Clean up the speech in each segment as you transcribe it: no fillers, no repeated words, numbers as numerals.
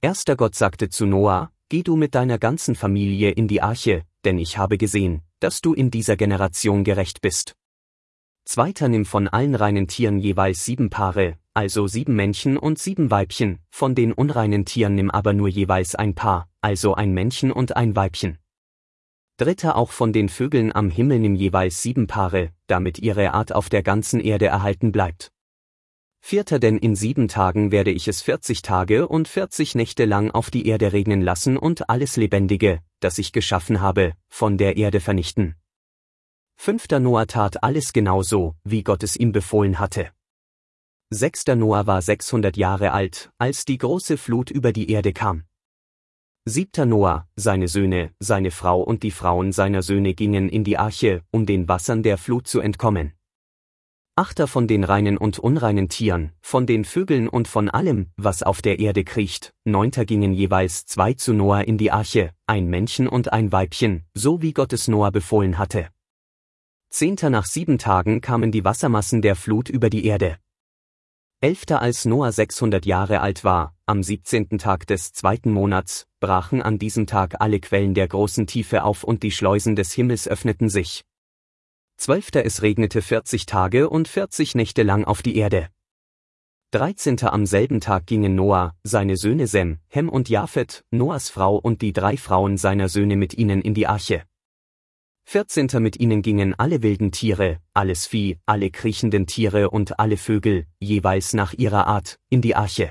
1. Gott sagte zu Noah: Geh du mit deiner ganzen Familie in die Arche, denn ich habe gesehen, dass du in dieser Generation gerecht bist. 2. Nimm von allen reinen Tieren jeweils 7 Paare, also 7 Männchen und 7 Weibchen, von den unreinen Tieren nimm aber nur jeweils ein Paar, also ein Männchen und ein Weibchen. 3. Auch von den Vögeln am Himmel nimm jeweils 7 Paare, damit ihre Art auf der ganzen Erde erhalten bleibt. 4. Denn in 7 Tagen werde ich es 40 Tage und 40 Nächte lang auf die Erde regnen lassen und alles Lebendige, das ich geschaffen habe, von der Erde vernichten. 5. Noah tat alles genauso, wie Gott es ihm befohlen hatte. 6. Noah war 600 Jahre alt, als die große Flut über die Erde kam. 7. Noah, seine Söhne, seine Frau und die Frauen seiner Söhne gingen in die Arche, um den Wassern der Flut zu entkommen. 8. Von den reinen und unreinen Tieren, von den Vögeln und von allem, was auf der Erde kriecht. 9. Gingen jeweils 2 zu Noah in die Arche, ein Männchen und ein Weibchen, so wie Gott es Noah befohlen hatte. 10. Nach 7 Tagen kamen die Wassermassen der Flut über die Erde. 11. Als Noah 600 Jahre alt war, am 17. Tag des 2. Monats, brachen an diesem Tag alle Quellen der großen Tiefe auf und die Schleusen des Himmels öffneten sich. 12. Es regnete 40 Tage und 40 Nächte lang auf die Erde. 13. Am selben Tag gingen Noah, seine Söhne Sem, Hem und Japhet, Noahs Frau und die 3 Frauen seiner Söhne mit ihnen in die Arche. 14. Mit ihnen gingen alle wilden Tiere, alles Vieh, alle kriechenden Tiere und alle Vögel, jeweils nach ihrer Art, in die Arche.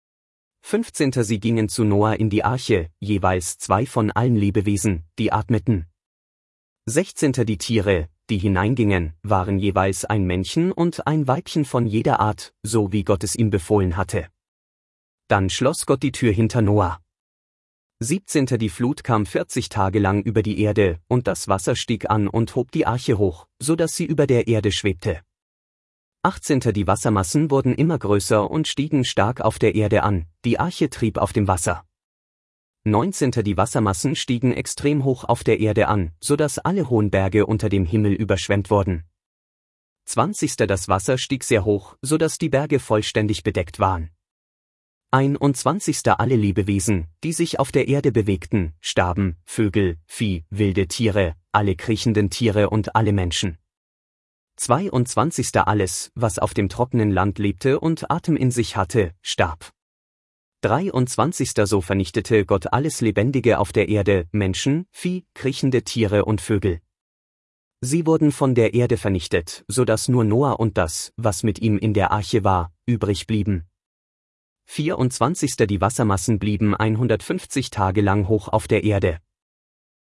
15. Sie gingen zu Noah in die Arche, jeweils 2 von allen Lebewesen, die atmeten. 16. Die Tiere, die hineingingen, waren jeweils ein Männchen und ein Weibchen von jeder Art, so wie Gott es ihm befohlen hatte. Dann schloss Gott die Tür hinter Noah. 17. Die Flut kam 40 Tage lang über die Erde, und das Wasser stieg an und hob die Arche hoch, so dass sie über der Erde schwebte. 18. Die Wassermassen wurden immer größer und stiegen stark auf der Erde an, die Arche trieb auf dem Wasser. 19. Die Wassermassen stiegen extrem hoch auf der Erde an, so dass alle hohen Berge unter dem Himmel überschwemmt wurden. 20. Das Wasser stieg sehr hoch, so dass die Berge vollständig bedeckt waren. 21. Alle Lebewesen, die sich auf der Erde bewegten, starben, Vögel, Vieh, wilde Tiere, alle kriechenden Tiere und alle Menschen. 22. Alles, was auf dem trockenen Land lebte und Atem in sich hatte, starb. 23. So vernichtete Gott alles Lebendige auf der Erde, Menschen, Vieh, kriechende Tiere und Vögel. Sie wurden von der Erde vernichtet, so dass nur Noah und das, was mit ihm in der Arche war, übrig blieben. 24. Die Wassermassen blieben 150 Tage lang hoch auf der Erde.